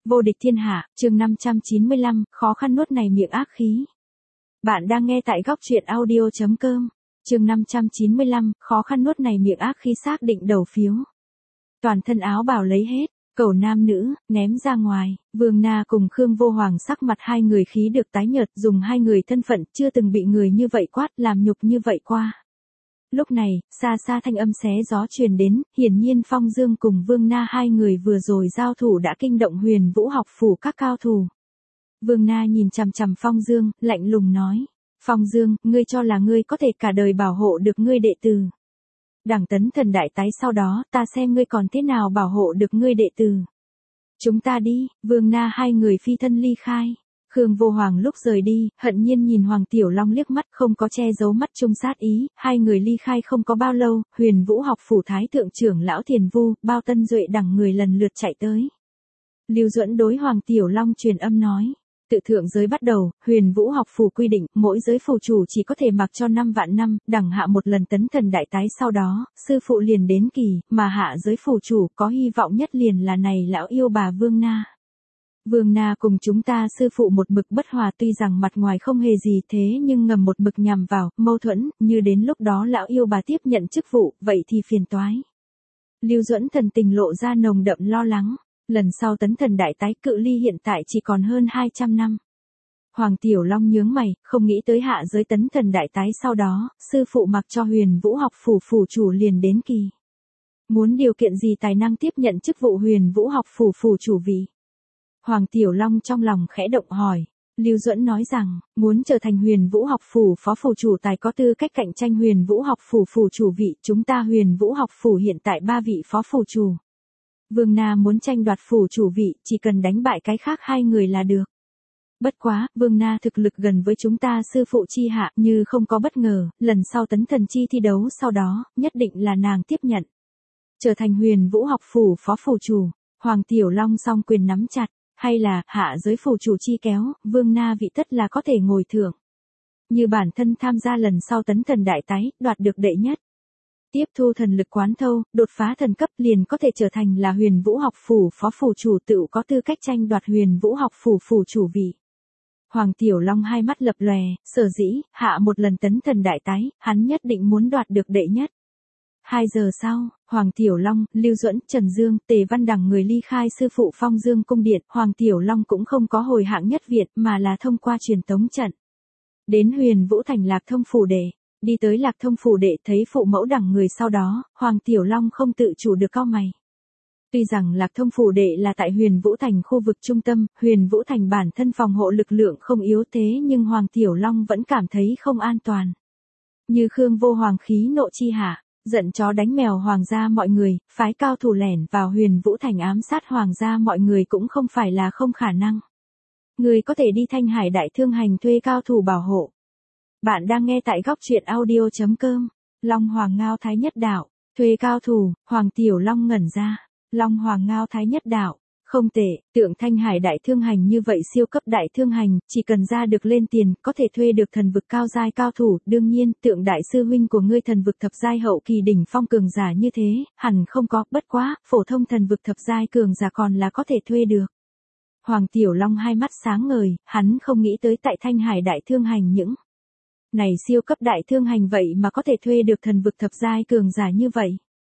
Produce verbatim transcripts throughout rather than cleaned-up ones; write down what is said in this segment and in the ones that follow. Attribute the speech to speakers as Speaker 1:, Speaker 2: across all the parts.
Speaker 1: Vô địch thiên hạ, chương năm trăm chín mươi lăm, khó khăn nuốt này miệng ác khí. Bạn đang nghe tại góc truyện audio.com, chương năm trăm chín mươi lăm, khó khăn nuốt này miệng ác khí xác định đầu phiếu. Toàn thân áo bào lấy hết, cầu nam nữ, ném ra ngoài, Vương Na cùng Khương Vô Hoàng sắc mặt hai người khí được tái nhợt, dùng hai người thân phận chưa từng bị người như vậy quát làm nhục như vậy qua. Lúc này, xa xa thanh âm xé gió truyền đến, hiển nhiên Phong Dương cùng Vương Na hai người vừa rồi giao thủ đã kinh động Huyền Vũ học phủ các cao thủ. Vương Na nhìn chằm chằm Phong Dương, lạnh lùng nói, Phong Dương, ngươi cho là ngươi có thể cả đời bảo hộ được ngươi đệ tử. Đẳng tấn thần đại tái sau đó, ta xem ngươi còn thế nào bảo hộ được ngươi đệ tử. Chúng ta đi, Vương Na hai người phi thân ly khai. Khương Vô Hoàng lúc rời đi, hận nhiên nhìn Hoàng Tiểu Long liếc mắt không có che giấu mắt trung sát ý, hai người ly khai không có bao lâu, Huyền Vũ học phủ thái thượng trưởng lão Thiền Vu, Bao Tân Duệ đẳng người lần lượt chạy tới. Lưu Duẫn đối Hoàng Tiểu Long truyền âm nói, tự thượng giới bắt đầu, Huyền Vũ học phủ quy định, mỗi giới phủ chủ chỉ có thể mặc cho năm vạn năm, đẳng hạ một lần tấn thần đại tái sau đó, sư phụ liền đến kỳ, mà hạ giới phủ chủ có hy vọng nhất liền là này lão yêu bà Vương Na. Vương Na cùng chúng ta sư phụ một mực bất hòa tuy rằng mặt ngoài không hề gì thế nhưng ngầm một mực nhằm vào, mâu thuẫn, như đến lúc đó lão yêu bà tiếp nhận chức vụ, vậy thì phiền toái. Lưu Duẫn thần tình lộ ra nồng đậm lo lắng, lần sau tấn thần đại tái cự ly hiện tại chỉ còn hơn hai trăm năm. Hoàng Tiểu Long nhướng mày, không nghĩ tới hạ giới tấn thần đại tái sau đó, sư phụ mặc cho Huyền Vũ học phủ phủ chủ liền đến kỳ. Muốn điều kiện gì tài năng tiếp nhận chức vụ Huyền Vũ học phủ phủ chủ vị? Hoàng Tiểu Long trong lòng khẽ động hỏi, Lưu Duẫn nói rằng, muốn trở thành Huyền Vũ học phủ phó phủ chủ tài có tư cách cạnh tranh Huyền Vũ học phủ phủ chủ vị, chúng ta Huyền Vũ học phủ hiện tại ba vị phó phủ chủ. Vương Na muốn tranh đoạt phủ chủ vị, chỉ cần đánh bại cái khác hai người là được. Bất quá, Vương Na thực lực gần với chúng ta sư phụ chi hạ, như không có bất ngờ, lần sau tấn thần chi thi đấu sau đó, nhất định là nàng tiếp nhận. Trở thành Huyền Vũ học phủ phó phủ chủ, Hoàng Tiểu Long song quyền nắm chặt. Hay là, hạ giới phủ chủ chi kéo, Vương Na vị tất là có thể ngồi thưởng. Như bản thân tham gia lần sau tấn thần đại tái, đoạt được đệ nhất. Tiếp thu thần lực quán thâu, đột phá thần cấp liền có thể trở thành là Huyền Vũ học phủ phó phủ chủ tự có tư cách tranh đoạt Huyền Vũ học phủ phủ chủ vị. Hoàng Tiểu Long hai mắt lập lòe, sở dĩ, hạ một lần tấn thần đại tái, hắn nhất định muốn đoạt được đệ nhất. Hai giờ sau, Hoàng Tiểu Long, Lưu Duẫn, Trần Dương, Tề Văn đẳng người ly khai sư phụ Phong Dương cung điện, Hoàng Tiểu Long cũng không có hồi hạng nhất Việt mà là thông qua truyền tống trận. Đến Huyền Vũ thành Lạc Thông phủ đệ, đi tới Lạc Thông phủ đệ thấy phụ mẫu đẳng người sau đó, Hoàng Tiểu Long không tự chủ được cau mày. Tuy rằng Lạc Thông phủ đệ là tại Huyền Vũ thành khu vực trung tâm, Huyền Vũ thành bản thân phòng hộ lực lượng không yếu thế nhưng Hoàng Tiểu Long vẫn cảm thấy không an toàn. Như Khương Vô Hoàng khí nộ chi hạ. Giận chó đánh mèo hoàng gia mọi người, phái cao thủ lẻn vào Huyền Vũ thành ám sát hoàng gia mọi người cũng không phải là không khả năng. Người có thể đi Thanh Hải Đại Thương Hành thuê cao thủ bảo hộ. Bạn đang nghe tại góc truyện audio.com, Long Hoàng Ngao Thái Nhất Đạo, thuê cao thủ, Hoàng Tiểu Long ngẩn ra, Long Hoàng Ngao Thái Nhất Đạo. Không tệ, tượng Thanh Hải Đại Thương Hành như vậy siêu cấp đại thương hành, chỉ cần ra được lên tiền, có thể thuê được thần vực cao giai cao thủ, đương nhiên, tượng đại sư huynh của ngươi thần vực thập giai hậu kỳ đỉnh phong cường giả như thế, hẳn không có, bất quá, phổ thông thần vực thập giai cường giả còn là có thể thuê được. Hoàng Tiểu Long hai mắt sáng ngời, hắn không nghĩ tới tại Thanh Hải Đại Thương Hành những này siêu cấp đại thương hành vậy mà có thể thuê được thần vực thập giai cường giả như vậy.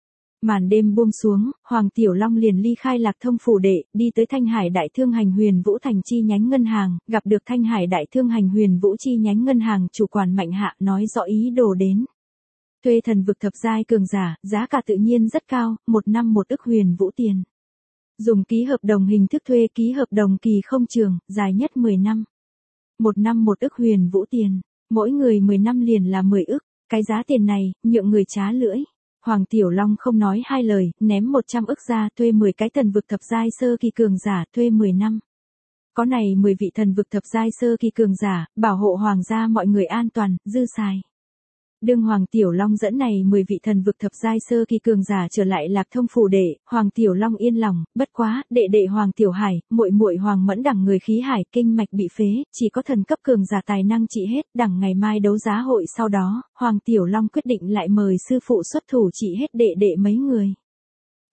Speaker 1: Màn đêm buông xuống, Hoàng Tiểu Long liền ly khai Lạc Thông phủ đệ, đi tới Thanh Hải Đại Thương Hành Huyền Vũ thành chi nhánh ngân hàng, gặp được Thanh Hải Đại Thương Hành Huyền Vũ chi nhánh ngân hàng chủ quản Mạnh Hạ nói rõ ý đồ đến. Thuê thần vực thập giai cường giả, giá cả tự nhiên rất cao, một năm một ức Huyền Vũ tiền. Dùng ký hợp đồng hình thức thuê ký hợp đồng kỳ không trường, dài nhất mười năm. Một năm một ức Huyền Vũ tiền, mỗi người mười năm liền là mười ức, cái giá tiền này, nhượng người trá lưỡi. Hoàng Tiểu Long không nói hai lời, ném một trăm ức ra thuê mười cái thần vực thập giai sơ kỳ cường giả thuê mười năm. Có này mười vị thần vực thập giai sơ kỳ cường giả, bảo hộ hoàng gia mọi người an toàn, dư xài. Đương Hoàng Tiểu Long dẫn này mười vị thần vực thập giai sơ kỳ cường giả trở lại Lạc Thông phủ đệ, Hoàng Tiểu Long yên lòng, bất quá, đệ đệ Hoàng Tiểu Hải, muội muội Hoàng Mẫn đẳng người khí hải kinh mạch bị phế, chỉ có thần cấp cường giả tài năng trị hết, đẳng ngày mai đấu giá hội sau đó, Hoàng Tiểu Long quyết định lại mời sư phụ xuất thủ trị hết đệ đệ mấy người.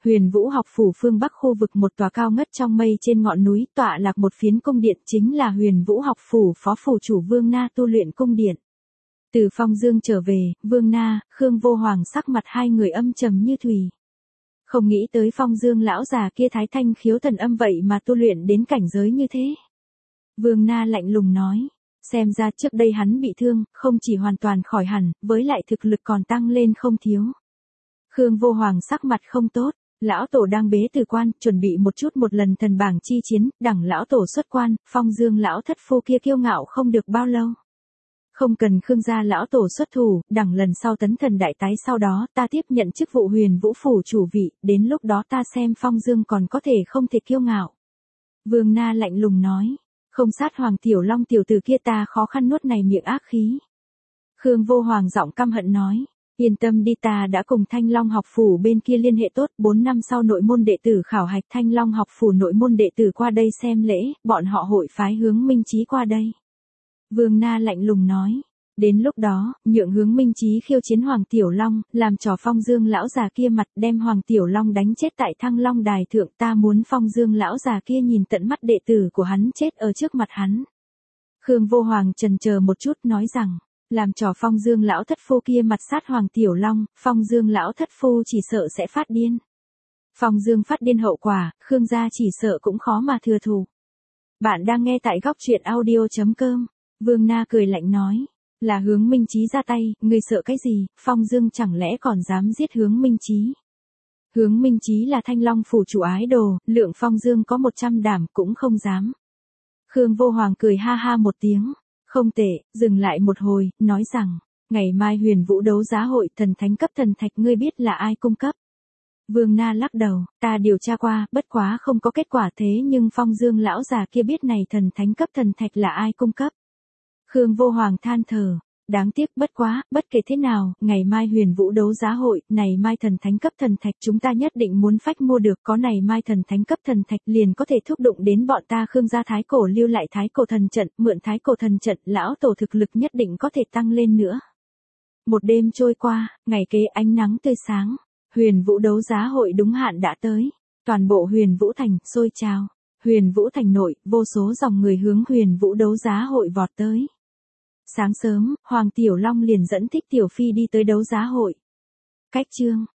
Speaker 1: Huyền Vũ học phủ phương Bắc khu vực một tòa cao ngất trong mây trên ngọn núi, tọa lạc một phiến cung điện, chính là Huyền Vũ học phủ phó phủ chủ Vương Na tu luyện cung điện. Từ Phong Dương trở về, Vương Na, Khương Vô Hoàng sắc mặt hai người âm trầm như thủy. Không nghĩ tới Phong Dương lão già kia thái thanh khiếu thần âm vậy mà tu luyện đến cảnh giới như thế. Vương Na lạnh lùng nói, xem ra trước đây hắn bị thương, không chỉ hoàn toàn khỏi hẳn, với lại thực lực còn tăng lên không thiếu. Khương Vô Hoàng sắc mặt không tốt, lão tổ đang bế tử quan, chuẩn bị một chút một lần thần bảng chi chiến, đẳng lão tổ xuất quan, Phong Dương lão thất phu kia kiêu ngạo không được bao lâu. Không cần Khương gia lão tổ xuất thủ, đẳng lần sau tấn thần đại tái sau đó, ta tiếp nhận chức vụ Huyền Vũ phủ chủ vị, đến lúc đó ta xem Phong Dương còn có thể không thể kiêu ngạo. Vương Na lạnh lùng nói, không sát Hoàng Tiểu Long tiểu tử kia ta khó khăn nuốt này miệng ác khí. Khương Vô Hoàng giọng căm hận nói, yên tâm đi, ta đã cùng Thanh Long học phủ bên kia liên hệ tốt, bốn năm sau nội môn đệ tử khảo hạch Thanh Long học phủ nội môn đệ tử qua đây xem lễ, bọn họ hội phái Hướng Minh Chí qua đây. Vương Na lạnh lùng nói, đến lúc đó, nhượng Hướng Minh Chí khiêu chiến Hoàng Tiểu Long, làm trò Phong Dương lão già kia mặt, đem Hoàng Tiểu Long đánh chết tại Thăng Long đài thượng, ta muốn Phong Dương lão già kia nhìn tận mắt đệ tử của hắn chết ở trước mặt hắn. Khương Vô Hoàng chần chờ một chút nói rằng, làm trò Phong Dương lão thất phu kia mặt sát Hoàng Tiểu Long, Phong Dương lão thất phu chỉ sợ sẽ phát điên. Phong Dương phát điên hậu quả, Khương gia chỉ sợ cũng khó mà thừa thù. Bạn đang nghe tại góc truyện audio chấm com. Vương Na cười lạnh nói, là Hướng Minh Chí ra tay, ngươi sợ cái gì, Phong Dương chẳng lẽ còn dám giết Hướng Minh Chí. Hướng Minh Chí là Thanh Long phủ chủ ái đồ, lượng Phong Dương có một trăm đảm cũng không dám. Khương Vô Hoàng cười ha ha một tiếng, không tệ, dừng lại một hồi, nói rằng, ngày mai Huyền Vũ đấu giá hội thần thánh cấp thần thạch ngươi biết là ai cung cấp. Vương Na lắc đầu, ta điều tra qua, bất quá không có kết quả thế nhưng Phong Dương lão già kia biết này thần thánh cấp thần thạch là ai cung cấp. Khương Vô Hoàng than thở, đáng tiếc bất quá, bất kể thế nào, ngày mai Huyền Vũ đấu giá hội, này mai thần thánh cấp thần thạch chúng ta nhất định muốn phách mua được, có này mai thần thánh cấp thần thạch liền có thể thúc đụng đến bọn ta Khương gia thái cổ lưu lại thái cổ thần trận, mượn thái cổ thần trận, lão tổ thực lực nhất định có thể tăng lên nữa. Một đêm trôi qua, ngày kế ánh nắng tươi sáng, Huyền Vũ đấu giá hội đúng hạn đã tới, toàn bộ Huyền Vũ thành sôi trào. Huyền Vũ thành nội, vô số dòng người hướng Huyền Vũ đấu giá hội vọt tới. Sáng sớm, Hoàng Tiểu Long liền dẫn Thích Tiểu Phi đi tới đấu giá hội. Cách chương